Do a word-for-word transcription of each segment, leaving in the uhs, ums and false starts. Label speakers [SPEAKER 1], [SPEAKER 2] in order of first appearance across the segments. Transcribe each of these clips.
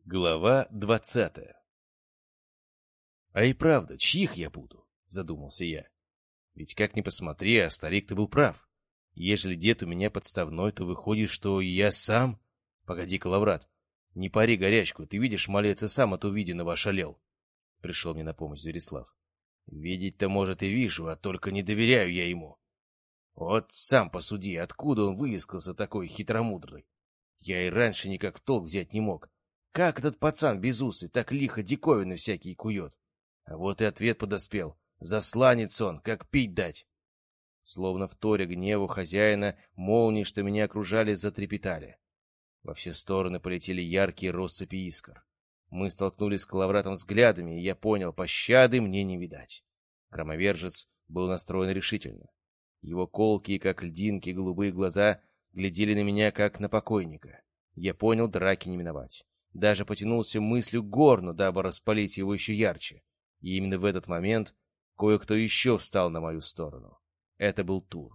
[SPEAKER 1] Глава двадцатая. «А и правда, чьих я буду?» — задумался я. «Ведь как ни посмотри, а старик-то был прав. Ежели дед у меня подставной, то выходит, что и я сам...» «Погоди-ка, Лаврат, не пари горячку, ты видишь, малец и сам от увиденного ошалел». Пришел мне на помощь Зверислав. «Видеть-то, может, и вижу, а только не доверяю я ему. Вот сам посуди, откуда он выискался такой хитромудрый. Я и раньше никак в толк взять не мог. Как этот пацан безусый так лихо диковины всякие кует? А вот и ответ подоспел. Засланец он, как пить дать. Словно вторя гневу хозяина, молнии, что меня окружали, затрепетали. Во все стороны полетели яркие россыпи искр. Мы столкнулись с Калавратом взглядами, и я понял, пощады мне не видать. Громовержец был настроен решительно. Его колкие, как льдинки, голубые глаза глядели на меня, как на покойника. Я понял, драки не миновать. Даже потянулся мыслью к горну, дабы распалить его еще ярче. И именно в этот момент кое-кто еще встал на мою сторону. Это был Тур.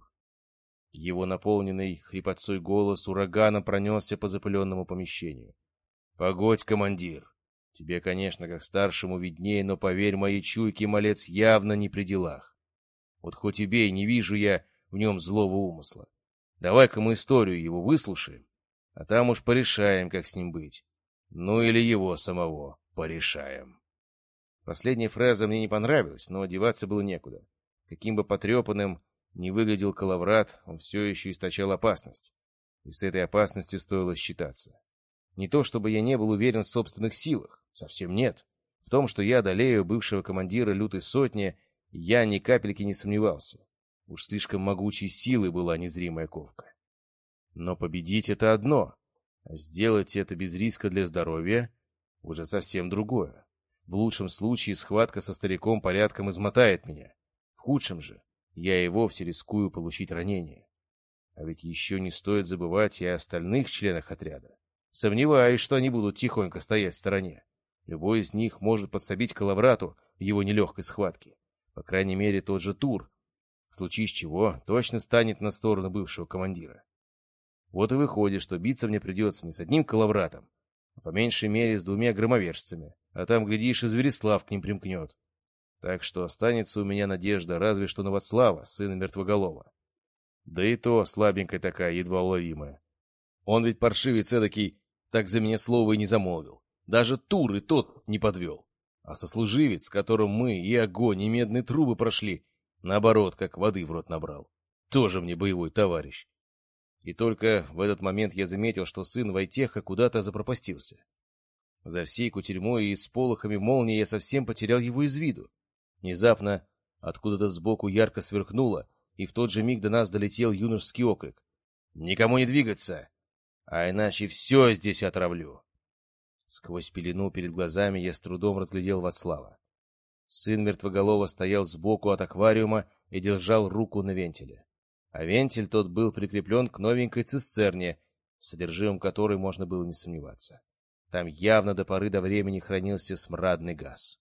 [SPEAKER 1] Его наполненный хрипотцой голос ураганом пронесся по запыленному помещению. «Погодь, командир! Тебе, конечно, как старшему виднее, но, поверь, моей чуйке малец явно не при делах. Вот хоть и бей, не вижу я в нем злого умысла. Давай-ка мы историю его выслушаем, а там уж порешаем, как с ним быть. Ну или его самого порешаем». Последняя фраза мне не понравилась, но одеваться было некуда. Каким бы потрепанным ни выглядел Калаврат, он все еще источал опасность. И с этой опасностью стоило считаться. Не то чтобы я не был уверен в собственных силах, совсем нет. В том, что я одолею бывшего командира лютой сотни, я ни капельки не сомневался. Уж слишком могучей силой была незримая ковка. Но победить — это одно, а сделать это без риска для здоровья — уже совсем другое. В лучшем случае схватка со стариком порядком измотает меня. В худшем же я и вовсе рискую получить ранение. А ведь еще не стоит забывать и о остальных членах отряда. Сомневаюсь, что они будут тихонько стоять в стороне. Любой из них может подсобить Калаврату в его нелегкой схватке. По крайней мере, тот же Тур, в случае чего, точно станет на сторону бывшего командира. Вот и выходит, что биться мне придется не с одним Калавратом, а по меньшей мере с двумя громовержцами, а там, глядишь, и Зверислав к ним примкнет. Так что останется у меня надежда разве что на Вацлава, сына Мертвоголова. Да и то слабенькая такая, едва уловимая. Он ведь паршивец эдакий, так за меня слова и не замолвил. Даже Тур и тот не подвел. А сослуживец, с которым мы и огонь, и медные трубы прошли, наоборот, как воды в рот набрал. Тоже мне боевой товарищ. И только в этот момент я заметил, что сын Войтеха куда-то запропастился. За всей кутерьмой и сполохами молнии я совсем потерял его из виду. Внезапно откуда-то сбоку ярко сверкнуло, и в тот же миг до нас долетел юношеский окрик. «Никому не двигаться! А иначе все здесь отравлю!» Сквозь пелену перед глазами я с трудом разглядел Вацлава. Сын Мертвоголова стоял сбоку от аквариума и держал руку на вентиле. А вентиль тот был прикреплен к новенькой цистерне, содержимым которой можно было не сомневаться. Там явно до поры до времени хранился смрадный газ.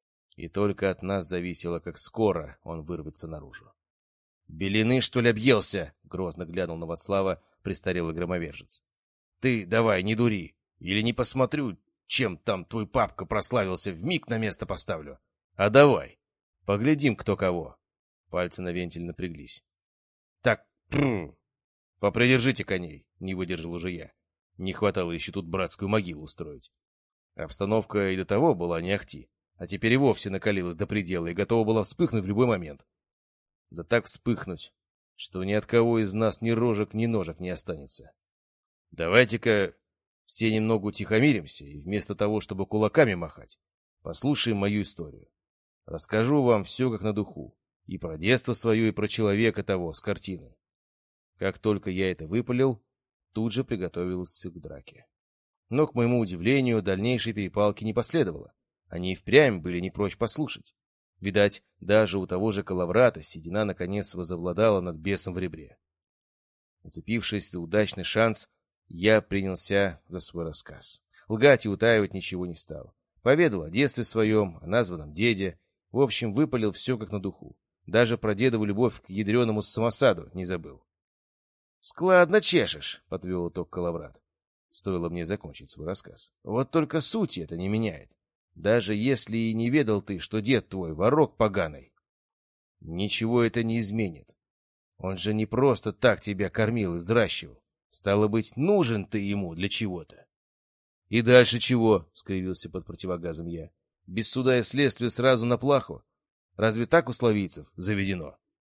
[SPEAKER 1] И только от нас зависело, как скоро он вырвется наружу. «Белины, что ли, объелся?» — грозно глянул на Вацлава престарелый громовержец. «Ты давай, не дури, или не посмотрю, чем там твой папка прославился, вмиг на место поставлю. А давай, поглядим, кто кого». Пальцы на вентиль напряглись. «Так, прррр, попридержите коней», — не выдержал уже я. Не хватало еще тут братскую могилу устроить. Обстановка и до того была не ахти, а теперь и вовсе накалилась до предела и готова была вспыхнуть в любой момент. Да так вспыхнуть, что ни от кого из нас ни рожек, ни ножек не останется. Давайте-ка все немного утихомиримся, и вместо того, чтобы кулаками махать, послушаем мою историю. Расскажу вам все как на духу, и про детство свое, и про человека того с картины. Как только я это выпалил, тут же приготовился к драке. Но, к моему удивлению, дальнейшей перепалки не последовало. Они и впрямь были не прочь послушать. Видать, даже у того же Калаврата седина наконец возобладала над бесом в ребре. Уцепившись за удачный шанс, я принялся за свой рассказ. Лгать и утаивать ничего не стал. Поведал о детстве своем, о названном деде. В общем, выпалил все как на духу. Даже про дедову любовь к ядреному самосаду не забыл. — Складно чешешь, — подвел итог Калаврат. стоило мне закончить свой рассказ. Вот только сути это не меняет. Даже если и не ведал ты, что дед твой ворок поганый, ничего это не изменит. Он же не просто так тебя кормил и взращивал. Стало быть, нужен ты ему для чего-то. — И дальше чего? — скривился под противогазом я. — Без суда и следствия сразу на плаху? Разве так у славийцев заведено?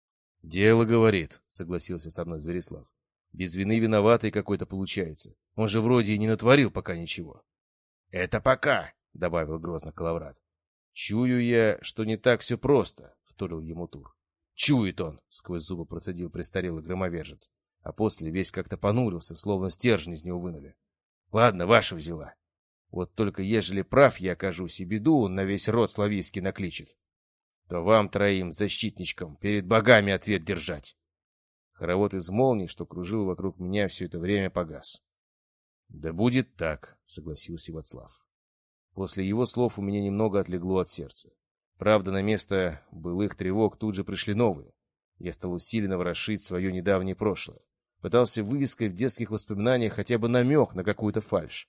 [SPEAKER 1] — Дело, говорит, — согласился со мной Зверислав. — Без вины виноватый какой-то получается. Он же вроде и не натворил пока ничего. — Это пока, — добавил грозно Калаврат. — Чую я, что не так все просто, — вторил ему Тур. — Чует он, — сквозь зубы процедил престарелый громовержец, а после весь как-то понурился, словно стержень из него вынули. — Ладно, ваша взяла. Вот только ежели прав я окажусь и беду на весь род славийский накличет, то вам троим, защитничкам, перед богами ответ держать. Хоровод из молний, что кружил вокруг меня все это время, погас. — Да будет так, — согласился Вацлав. После его слов у меня немного отлегло от сердца. Правда, на место былых тревог тут же пришли новые. Я стал усиленно ворошить свое недавнее прошлое. Пытался вывеской в детских воспоминаниях хотя бы намек на какую-то фальшь.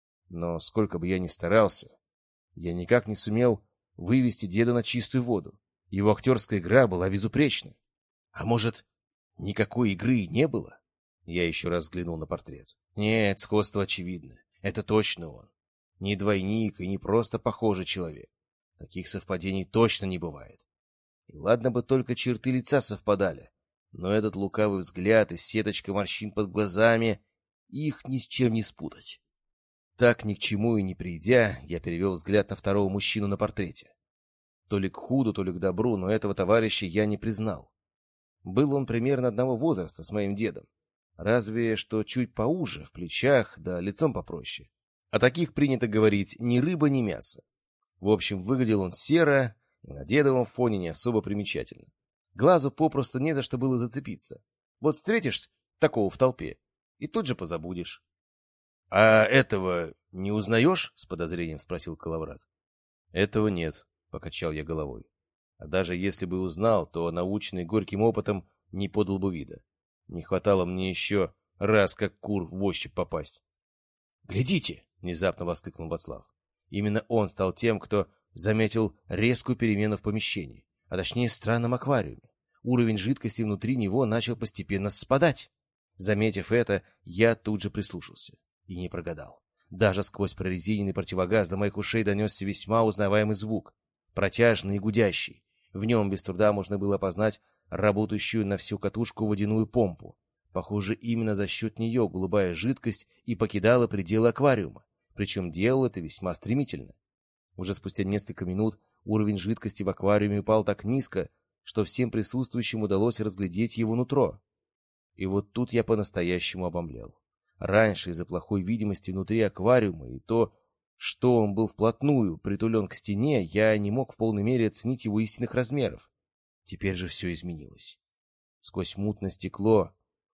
[SPEAKER 1] Но сколько бы я ни старался, я никак не сумел вывести деда на чистую воду. Его актерская игра была безупречной. А может, никакой игры и не было? Я еще раз взглянул на портрет. Нет, сходство очевидно. Это точно он. Не двойник и не просто похожий человек. Таких совпадений точно не бывает. И ладно бы только черты лица совпадали, но этот лукавый взгляд и сеточка морщин под глазами, их ни с чем не спутать. Так, ни к чему и не придя, я перевел взгляд на второго мужчину на портрете. То ли к худу, то ли к добру, но этого товарища я не признал. Был он примерно одного возраста с моим дедом. Разве что чуть поуже, в плечах, да лицом попроще. О таких принято говорить ни рыба, ни мясо. В общем, выглядел он серо и на дедовом фоне не особо примечательно. Глазу попросту не за что было зацепиться. Вот встретишь такого в толпе, и тут же позабудешь. — А этого не узнаешь? — с подозрением спросил Калаврат. — Этого нет, — покачал я головой. А даже если бы узнал, то, наученный горьким опытом, не подал бы вида. Не хватало мне еще раз, как кур, в ощупь попасть. — Глядите! — внезапно воскликнул Вацлав. Именно он стал тем, кто заметил резкую перемену в помещении, а точнее в странном аквариуме. Уровень жидкости внутри него начал постепенно спадать. Заметив это, я тут же прислушался. И не прогадал. Даже сквозь прорезиненный противогаз до моих ушей донесся весьма узнаваемый звук. Протяжный и гудящий. В нем без труда можно было опознать работающую на всю катушку водяную помпу. Похоже, именно за счет нее голубая жидкость и покидала пределы аквариума. Причем делал это весьма стремительно. Уже спустя несколько минут уровень жидкости в аквариуме упал так низко, что всем присутствующим удалось разглядеть его нутро. И вот тут я по-настоящему обомлел. Раньше из-за плохой видимости внутри аквариума и то, что он был вплотную притулен к стене, я не мог в полной мере оценить его истинных размеров. Теперь же все изменилось. Сквозь мутное стекло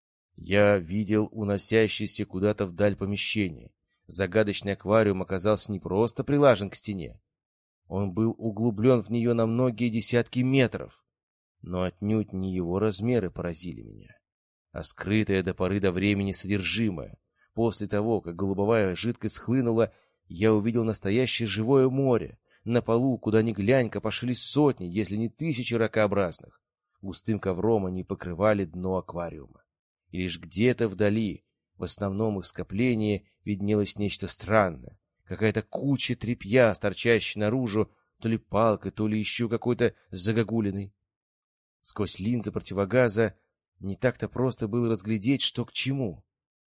[SPEAKER 1] я видел уносящееся куда-то вдаль помещение. Загадочный аквариум оказался не просто прилажен к стене. Он был углублен в нее на многие десятки метров. Но отнюдь не его размеры поразили меня, а скрытое до поры до времени содержимое. После того, как голубовая жидкость схлынула, я увидел настоящее живое море. На полу, куда ни глянь, копошились сотни, если не тысячи ракообразных. Густым ковром они покрывали дно аквариума. И лишь где-то вдали, в основном их скоплении, виднелось нечто странное. Какая-то куча тряпья, торчащая наружу, то ли палкой, то ли еще какой-то загогулиной. Сквозь линзы противогаза не так-то просто было разглядеть, что к чему.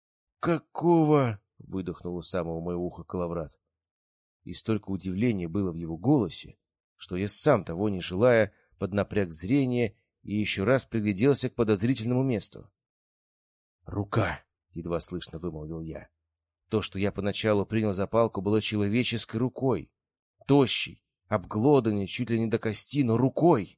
[SPEAKER 1] «Какого?» — выдохнул у самого моего уха Калаврат. И столько удивления было в его голосе, что я сам, того не желая, поднапряг зрение и еще раз пригляделся к подозрительному месту. «Рука!» — едва слышно вымолвил я. То, что я поначалу принял за палку, было человеческой рукой. Тощей, обглоданной чуть ли не до кости, но рукой.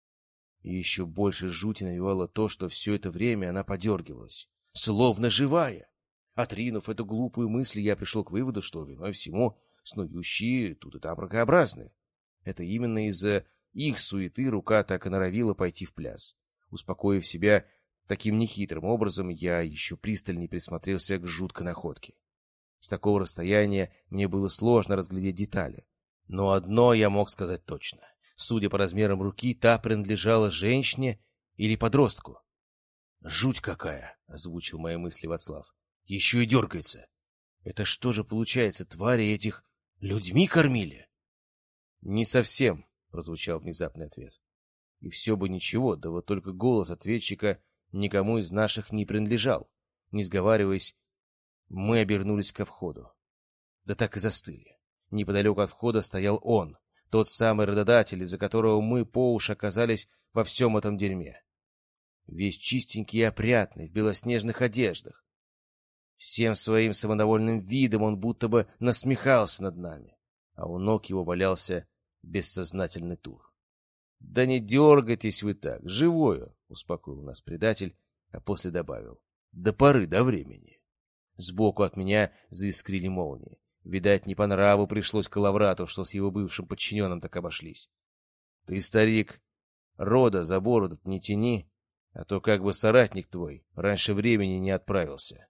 [SPEAKER 1] И еще больше жути навевало то, что все это время она подергивалась, словно живая. Отринув эту глупую мысль, я пришел к выводу, что виной всему снующие тут и там ракообразные. Это именно из-за их суеты рука так и норовила пойти в пляс. Успокоив себя таким нехитрым образом, я еще пристальнее присмотрелся к жуткой находке. С такого расстояния мне было сложно разглядеть детали. Но одно я мог сказать точно. Судя по размерам руки, та принадлежала женщине или подростку. «Жуть какая!» — озвучил мои мысли Вацлав. «Еще и дергается. Это что же получается, твари этих людьми кормили?» «Не совсем», — прозвучал внезапный ответ. И все бы ничего, да вот только голос ответчика никому из наших не принадлежал. Не сговариваясь, мы обернулись ко входу. Да так и застыли. Неподалеку от входа стоял он, тот самый рододатель, из-за которого мы по уши оказались во всем этом дерьме. Весь чистенький и опрятный, в белоснежных одеждах. Всем своим самодовольным видом он будто бы насмехался над нами, а у ног его валялся бессознательный Тур. «Да не дергайтесь вы так, живой он», — успокоил нас предатель, а после добавил. «До поры до времени». Сбоку от меня заискрили молнии. Видать, не по нраву пришлось Калаврату, что с его бывшим подчиненным так обошлись. «Ты, старик, рода за бороду не тяни, а то как бы соратник твой раньше времени не отправился».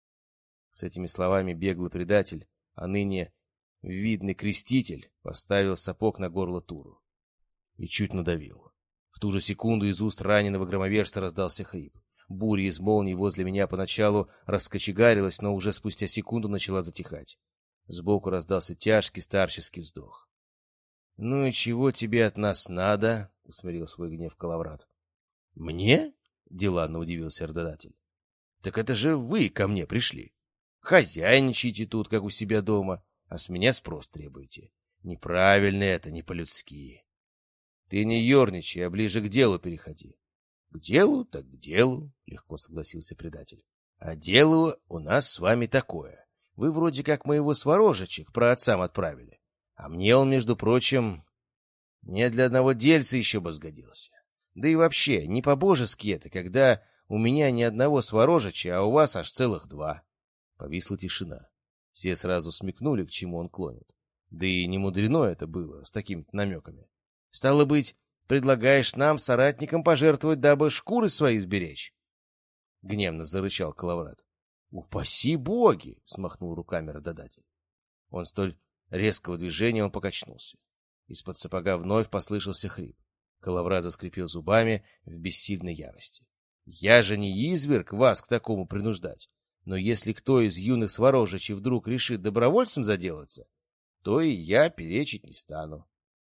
[SPEAKER 1] С этими словами беглый предатель, а ныне видный креститель, поставил сапог на горло Туру и чуть надавил. В ту же секунду из уст раненого громоверца раздался хрип. Буря из молний возле меня поначалу раскочегарилась, но уже спустя секунду начала затихать. Сбоку раздался тяжкий старческий вздох. — Ну и чего тебе от нас надо? — усмирил свой гнев Калаврат. — Мне? — деланно удивился рододатель. — Так это же вы ко мне пришли. Хозяйничайте тут, как у себя дома, а с меня спрос требуете. Неправильно это, не по-людски. Ты не ерничай, а ближе к делу переходи. — К делу, так к делу, — легко согласился предатель. — А дело у нас с вами такое. Вы вроде как моего сворожича к праотцам отправили. А мне он, между прочим, не для одного дельца еще бы сгодился. Да и вообще, не по-божески это, когда у меня ни одного сворожича, а у вас аж целых два. Повисла тишина. Все сразу смекнули, к чему он клонит. Да и не мудрено это было, с такими намеками. Стало быть, предлагаешь нам, соратникам, пожертвовать, дабы шкуры свои сберечь? Гневно зарычал Калаврат. «Упаси боги!» — смахнул руками рододатель. Он столь резкого движения он покачнулся. Из-под сапога вновь послышался хрип. Калаврат заскрипел зубами в бессильной ярости. «Я же не изверг вас к такому принуждать, но если кто из юных сворожичей вдруг решит добровольцем заделаться, то и я перечить не стану».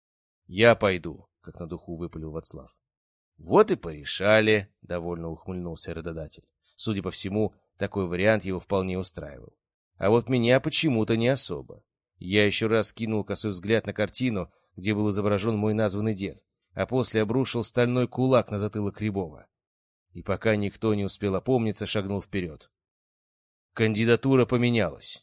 [SPEAKER 1] «Я пойду», — как на духу выпалил Вацлав. «Вот и порешали», — довольно ухмыльнулся рододатель. Судя по всему, такой вариант его вполне устраивал. А вот меня почему-то не особо. Я еще раз кинул косой взгляд на картину, где был изображен мой названный дед, а после обрушил стальной кулак на затылок Рябова. И пока никто не успел опомниться, шагнул вперед. Кандидатура поменялась.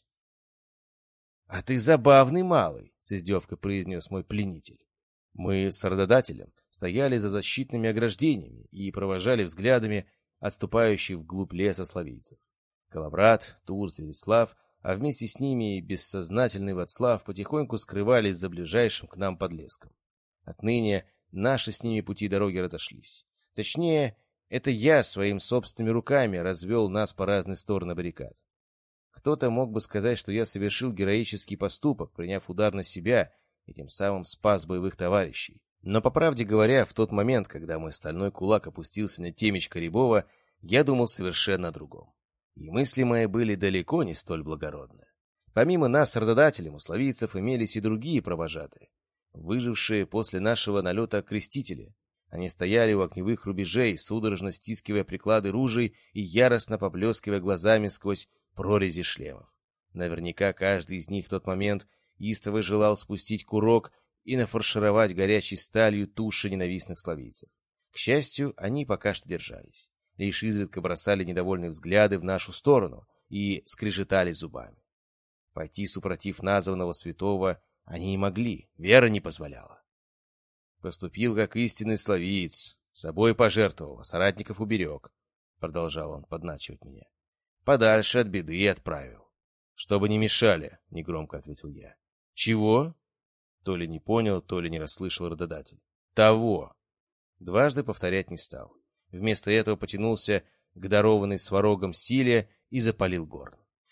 [SPEAKER 1] — А ты забавный малый, — с издевкой произнес мой пленитель. Мы с рододателем стояли за защитными ограждениями и провожали взглядами отступающих вглубь леса славийцев. Калаврат, Тур, Святослав, а вместе с ними и бессознательный Вацлав потихоньку скрывались за ближайшим к нам подлеском. Отныне наши с ними пути дороги разошлись. Точнее, это я своими собственными руками развел нас по разные стороны баррикад. Кто-то мог бы сказать, что я совершил героический поступок, приняв удар на себя и тем самым спас боевых товарищей. Но, по правде говоря, в тот момент, когда мой стальной кулак опустился на темечко Рябова, я думал совершенно о другом. И мысли мои были далеко не столь благородны. Помимо нас с рододателем у славийцев имелись и другие провожатые, выжившие после нашего налета крестители. Они стояли у огневых рубежей, судорожно стискивая приклады ружей и яростно поблескивая глазами сквозь прорези шлемов. Наверняка каждый из них в тот момент истово желал спустить курок и нафаршировать горячей сталью туши ненавистных славийцев. К счастью, они пока что держались. Лишь изредка бросали недовольные взгляды в нашу сторону и скрежетали зубами. Пойти супротив названного святого они не могли, вера не позволяла. Поступил как истинный славиец, собой пожертвовал, а соратников уберег, — продолжал он подначивать меня. Подальше от беды и отправил. Чтобы не мешали, — негромко ответил я. Чего? То ли не понял, то ли не расслышал рододатель. Того. Дважды повторять не стал. Вместо этого потянулся к дарованной сварогом силе и запалил горн.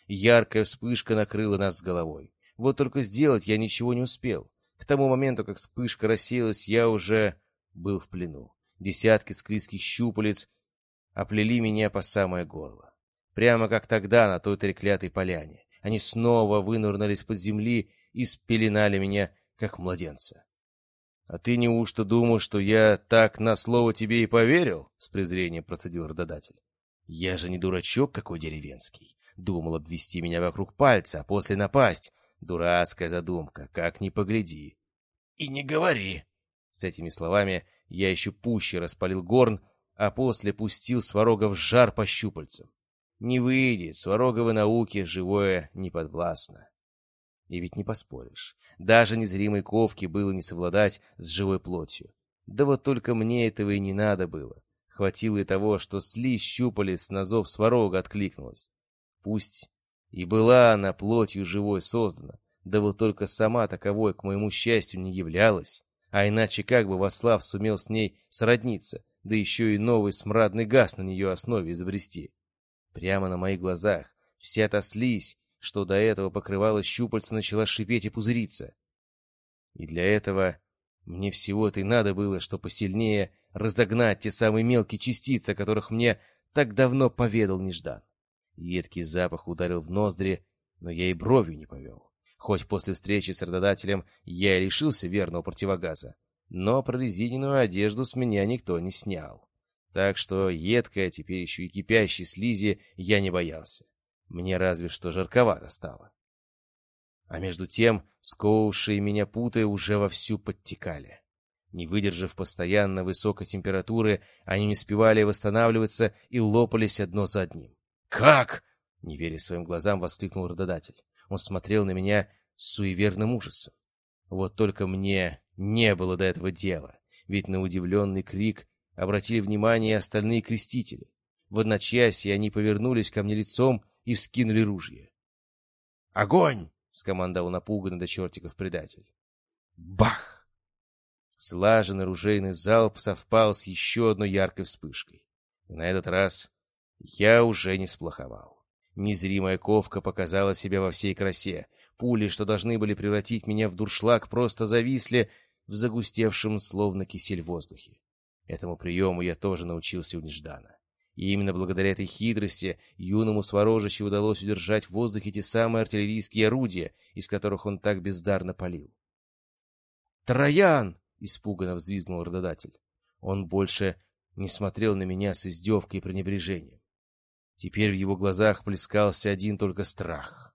[SPEAKER 1] Яркая вспышка накрыла нас с головой. Вот только сделать я ничего не успел. К тому моменту, как вспышка рассеялась, я уже был в плену. Десятки склизких щупалец оплели меня по самое горло. Прямо как тогда на той треклятой поляне. Они снова вынырнули из-под земли и спеленали меня, как младенца. — А ты неужто думал, что я так на слово тебе и поверил? — с презрением процедил работодатель. — Я же не дурачок какой деревенский. Думал обвести меня вокруг пальца, а после напасть. Дурацкая задумка, как ни погляди. — И не говори. С этими словами я еще пуще распалил горн, а после пустил Сварога в жар по щупальцам. Не выйдет, Свароговой науке живое не подвластно. И ведь не поспоришь. Даже незримой ковке было не совладать с живой плотью. Да вот только мне этого и не надо было. Хватило и того, что слизь щупалец на зов Сварога откликнулась. Пусть и была она плотью живой создана, да вот только сама таковой, к моему счастью, не являлась. А иначе как бы Васлав сумел с ней сродниться, да еще и новый смрадный газ на нее основе изобрести. Прямо на моих глазах вся та слизь, что до этого покрывала щупальца, начала шипеть и пузыриться. И для этого мне всего-то и надо было, что посильнее разогнать те самые мелкие частицы, о которых мне так давно поведал Неждан. Едкий запах ударил в ноздри, но я и бровью не повел. Хоть после встречи с работодателем я и лишился верного противогаза, но прорезиненную одежду с меня никто не снял. Так что едкой, а теперь еще и кипящей слизи я не боялся. Мне разве что жарковато стало. А между тем, сковавшие меня путы уже вовсю подтекали. Не выдержав постоянно высокой температуры, они не успевали восстанавливаться и лопались одно за одним. «Как?» — не веря своим глазам, воскликнул работодатель. Он смотрел на меня с суеверным ужасом. Вот только мне не было до этого дела, ведь на удивленный крик обратили внимание остальные крестители. В одночасье они повернулись ко мне лицом и вскинули ружья. «Огонь!» — скомандовал напуганный до чертиков предатель. Бах! Слаженный ружейный залп совпал с еще одной яркой вспышкой. И на этот раз я уже не сплоховал. Незримая ковка показала себя во всей красе. Пули, что должны были превратить меня в дуршлаг, просто зависли в загустевшем, словно кисель, воздухе. Этому приему я тоже научился у Неждана. И именно благодаря этой хитрости юному Сварожичу удалось удержать в воздухе те самые артиллерийские орудия, из которых он так бездарно палил. «Троян!» — испуганно взвизгнул работодатель. Он больше не смотрел на меня с издевкой и пренебрежением. Теперь в его глазах плескался один только страх.